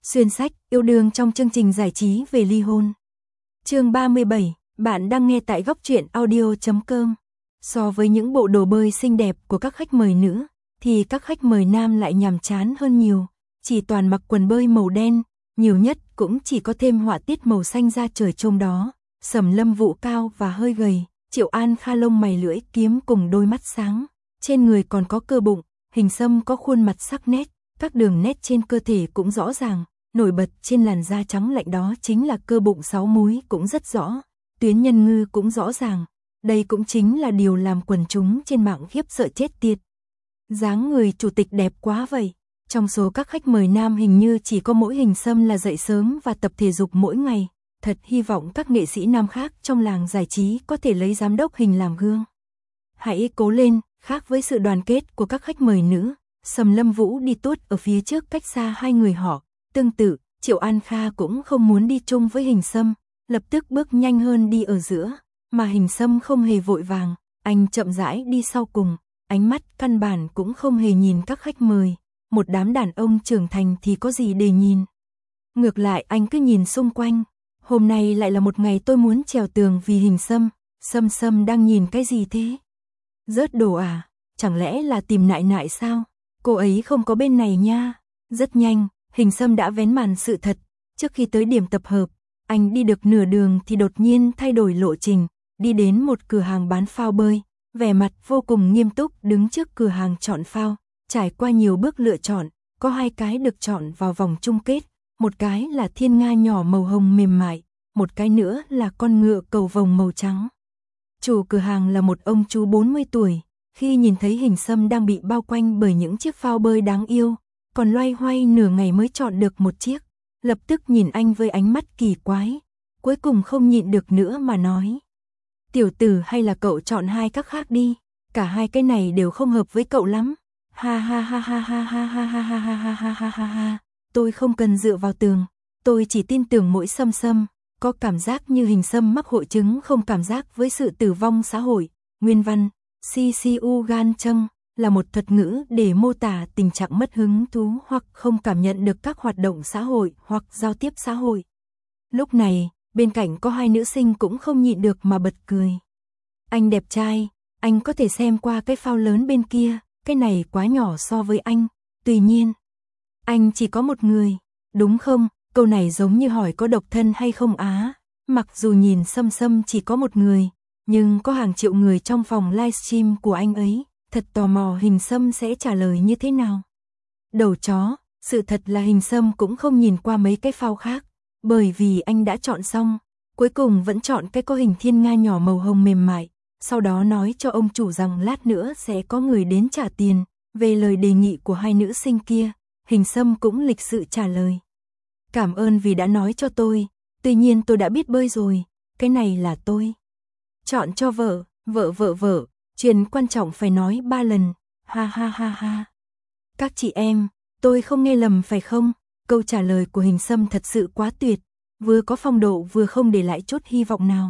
Xuyên sách, yêu đương trong chương trình giải trí về ly hôn. Chương 37, bạn đang nghe tại góc truyện audio.com. So với những bộ đồ bơi xinh đẹp của các khách mời nữ, thì các khách mời nam lại nhàm chán hơn nhiều, chỉ toàn mặc quần bơi màu đen, nhiều nhất cũng chỉ có thêm họa tiết màu xanh da trời trông đó. Sầm Lâm Vũ cao và hơi gầy, Triệu An Kha lông mày lưỡi kiếm cùng đôi mắt sáng, trên người còn có cơ bụng, Hình Sâm có khuôn mặt sắc nét, các đường nét trên cơ thể cũng rõ ràng. Nổi bật trên làn da trắng lạnh đó chính là cơ bụng 6 múi cũng rất rõ, tuyến nhân ngư cũng rõ ràng. Đây cũng chính là điều làm quần chúng trên mạng khiếp sợ chết tiệt. Dáng người chủ tịch đẹp quá vậy. Trong số các khách mời nam hình như chỉ có mỗi Hình Sâm là dậy sớm và tập thể dục mỗi ngày. Thật hy vọng các nghệ sĩ nam khác trong làng giải trí có thể lấy giám đốc Hình làm gương. Hãy cố lên, khác với sự đoàn kết của các khách mời nữ, Sầm Lâm Vũ đi tuốt ở phía trước cách xa hai người họ. Tương tự, Triệu An Kha cũng không muốn đi chung với Hình Sâm, lập tức bước nhanh hơn đi ở giữa, mà Hình Sâm không hề vội vàng, anh chậm rãi đi sau cùng, ánh mắt căn bản cũng không hề nhìn các khách mời, một đám đàn ông trưởng thành thì có gì để nhìn. Ngược lại anh cứ nhìn xung quanh, hôm nay lại là một ngày tôi muốn trèo tường vì Hình Sâm. Sâm đang nhìn cái gì thế? Rớt đồ à? Chẳng lẽ là tìm nại nại sao? Cô ấy không có bên này nha. Rất nhanh, Hình Sâm đã vén màn sự thật, trước khi tới điểm tập hợp, anh đi được nửa đường thì đột nhiên thay đổi lộ trình, đi đến một cửa hàng bán phao bơi, vẻ mặt vô cùng nghiêm túc đứng trước cửa hàng chọn phao, trải qua nhiều bước lựa chọn, có 2 cái được chọn vào vòng chung kết, một cái là thiên nga nhỏ màu hồng mềm mại, một cái nữa là con ngựa cầu vồng màu trắng. Chủ cửa hàng là một ông chú 40 tuổi, khi nhìn thấy Hình Sâm đang bị bao quanh bởi những chiếc phao bơi đáng yêu, còn loay hoay nửa ngày mới chọn được một chiếc, lập tức nhìn anh với ánh mắt kỳ quái, cuối cùng không nhịn được nữa mà nói: "Tiểu tử, hay là cậu chọn 2 các khác đi, cả 2 cái này đều không hợp với cậu lắm." Ha ha ha ha ha ha ha ha ha ha ha ha ha ha. Tôi không cần dựa vào tường, tôi chỉ tin tưởng mỗi Sâm, có cảm giác như Hình Sâm mắc hội chứng không cảm giác với sự tử vong xã hội. Nguyên văn: CCU gan châng là một thuật ngữ để mô tả tình trạng mất hứng thú hoặc không cảm nhận được các hoạt động xã hội hoặc giao tiếp xã hội. Lúc này, bên cạnh có 2 nữ sinh cũng không nhịn được mà bật cười. Anh đẹp trai, anh có thể xem qua cái phao lớn bên kia, cái này quá nhỏ so với anh, tuy nhiên, anh chỉ có một người, đúng không? Câu này giống như hỏi có độc thân hay không á. Mặc dù nhìn Sâm chỉ có một người, nhưng có hàng triệu người trong phòng livestream của anh ấy. Thật tò mò Hình Sâm sẽ trả lời như thế nào. Đầu chó, sự thật là Hình Sâm cũng không nhìn qua mấy cái phao khác, bởi vì anh đã chọn xong, cuối cùng vẫn chọn cái có hình thiên nga nhỏ màu hồng mềm mại, sau đó nói cho ông chủ rằng lát nữa sẽ có người đến trả tiền. Về lời đề nghị của 2 nữ sinh kia, Hình Sâm cũng lịch sự trả lời: "Cảm ơn vì đã nói cho tôi, tuy nhiên tôi đã biết bơi rồi, cái này là tôi chọn cho vợ. Chuyện quan trọng phải nói 3 lần, ha ha ha ha. Các chị em, tôi không nghe lầm phải không?" Câu trả lời của Hình Sâm thật sự quá tuyệt, vừa có phong độ vừa không để lại chút hy vọng nào.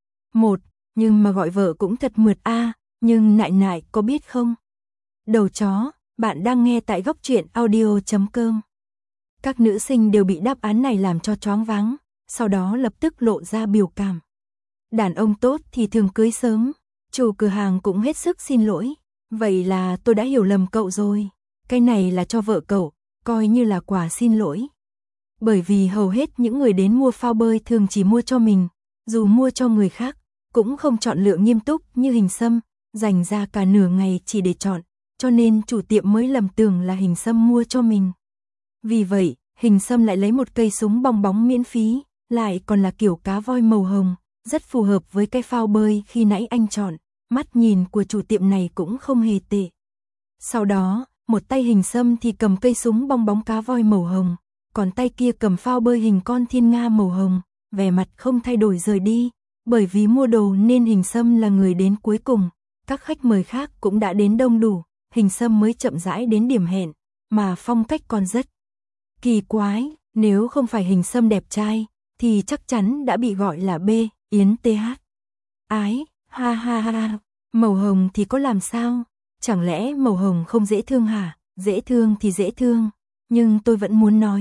Nhưng mà gọi vợ cũng thật mượt a, nhưng nại có biết không? Đầu chó, bạn đang nghe tại góc truyện audio.com. Các nữ sinh đều bị đáp án này làm cho choáng váng, sau đó lập tức lộ ra biểu cảm. Đàn ông tốt thì thường cưới sớm. Chủ cửa hàng cũng hết sức xin lỗi. Vậy là tôi đã hiểu lầm cậu rồi. Cái này là cho vợ cậu, coi như là quà xin lỗi. Bởi vì hầu hết những người đến mua phao bơi thường chỉ mua cho mình, dù mua cho người khác, cũng không chọn lựa nghiêm túc như Hình Sâm, dành ra cả nửa ngày chỉ để chọn, cho nên chủ tiệm mới lầm tưởng là Hình Sâm mua cho mình. Vì vậy, Hình Sâm lại lấy một cây súng bong bóng miễn phí, lại còn là kiểu cá voi màu hồng, rất phù hợp với cái phao bơi khi nãy anh chọn. Mắt nhìn của chủ tiệm này cũng không hề tệ. Sau đó, một tay Hình Sâm thì cầm cây súng bong bóng cá voi màu hồng, còn tay kia cầm phao bơi hình con thiên nga màu hồng, vẻ mặt không thay đổi rời đi. Bởi vì mua đồ nên Hình Sâm là người đến cuối cùng, các khách mời khác cũng đã đến đông đủ, Hình Sâm mới chậm rãi đến điểm hẹn, mà phong cách còn rất kỳ quái. Nếu không phải Hình Sâm đẹp trai, thì chắc chắn đã bị gọi là B, Yến TH. Ái, ha ha ha, màu hồng thì có làm sao? Chẳng lẽ màu hồng không dễ thương hả? Dễ thương thì dễ thương, nhưng tôi vẫn muốn nói,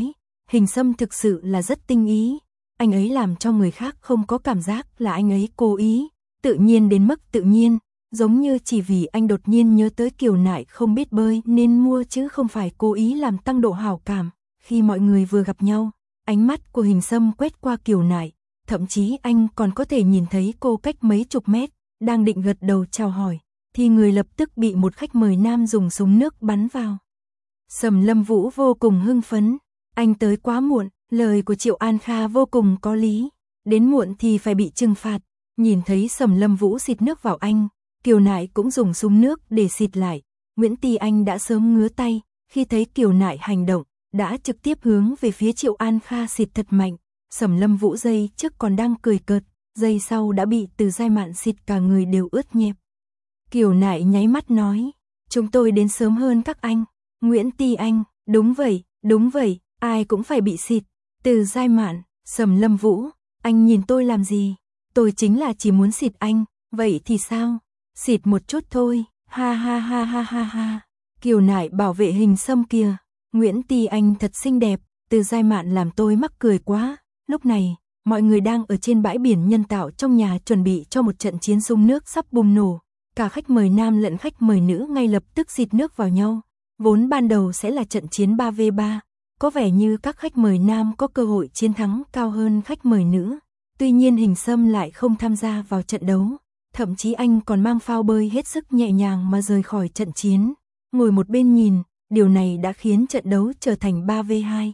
Hình Sâm thực sự là rất tinh ý. Anh ấy làm cho người khác không có cảm giác là anh ấy cố ý, tự nhiên đến mức tự nhiên, giống như chỉ vì anh đột nhiên nhớ tới Kiều Nại không biết bơi nên mua chứ không phải cố ý làm tăng độ hảo cảm. Khi mọi người vừa gặp nhau, ánh mắt của Hình Sâm quét qua Kiều Nại, thậm chí anh còn có thể nhìn thấy cô cách mấy chục mét, đang định gật đầu chào hỏi, thì người lập tức bị một khách mời nam dùng súng nước bắn vào. Sầm Lâm Vũ vô cùng hưng phấn, anh tới quá muộn, lời của Triệu An Kha vô cùng có lý, đến muộn thì phải bị trừng phạt. Nhìn thấy Sầm Lâm Vũ xịt nước vào anh, Kiều Nại cũng dùng súng nước để xịt lại. Nguyễn Ti Anh đã sớm ngứa tay, khi thấy Kiều Nại hành động, đã trực tiếp hướng về phía Triệu An Kha xịt thật mạnh. Sầm Lâm Vũ giây trước còn đang cười cợt, giây sau đã bị Từ Giai Mạn xịt cả người đều ướt nhẹp. Kiều Nại nháy mắt nói, chúng tôi đến sớm hơn các anh. Nguyễn Ti Anh, đúng vậy, ai cũng phải bị xịt. Từ Giai Mạn, Sầm Lâm Vũ, anh nhìn tôi làm gì? Tôi chính là chỉ muốn xịt anh, vậy thì sao? Xịt một chút thôi, ha ha ha ha ha ha. Kiều Nại bảo vệ Hình Sâm kìa, Nguyễn Ti Anh thật xinh đẹp, Từ Giai Mạn làm tôi mắc cười quá. Lúc này, mọi người đang ở trên bãi biển nhân tạo trong nhà chuẩn bị cho một trận chiến súng nước sắp bùng nổ. Cả khách mời nam lẫn khách mời nữ ngay lập tức xịt nước vào nhau. Vốn ban đầu sẽ là trận chiến 3v3, có vẻ như các khách mời nam có cơ hội chiến thắng cao hơn khách mời nữ. Tuy nhiên Hình Sâm lại không tham gia vào trận đấu, thậm chí anh còn mang phao bơi hết sức nhẹ nhàng mà rời khỏi trận chiến, ngồi một bên nhìn, điều này đã khiến trận đấu trở thành 3v2.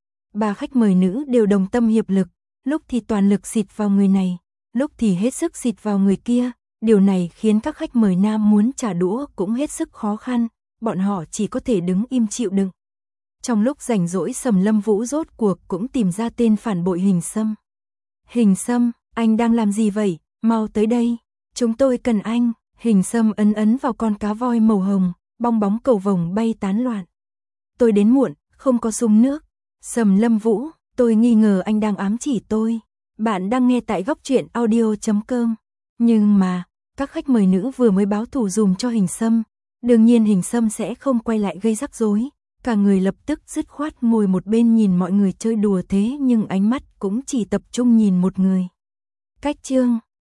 Ba khách mời nữ đều đồng tâm hiệp lực, lúc thì toàn lực xịt vào người này, lúc thì hết sức xịt vào người kia, điều này khiến các khách mời nam muốn trả đũa cũng hết sức khó khăn, bọn họ chỉ có thể đứng im chịu đựng. Trong lúc rảnh rỗi Sầm Lâm Vũ rốt cuộc cũng tìm ra tên phản bội Hình Sâm. Hình Sâm, anh đang làm gì vậy? Mau tới đây, chúng tôi cần anh. Hình Sâm ấn vào con cá voi màu hồng, bong bóng cầu vồng bay tán loạn. Tôi đến muộn, không có súng nước. Sầm Lâm Vũ, tôi nghi ngờ anh đang ám chỉ tôi. Bạn đang nghe tại góc truyện audio.com. Nhưng mà, các khách mời nữ vừa mới báo thù dùm cho Hình Sâm. Đương nhiên Hình Sâm sẽ không quay lại gây rắc rối. Cả người lập tức dứt khoát ngồi một bên nhìn mọi người chơi đùa thế nhưng ánh mắt cũng chỉ tập trung nhìn một người. Cách chương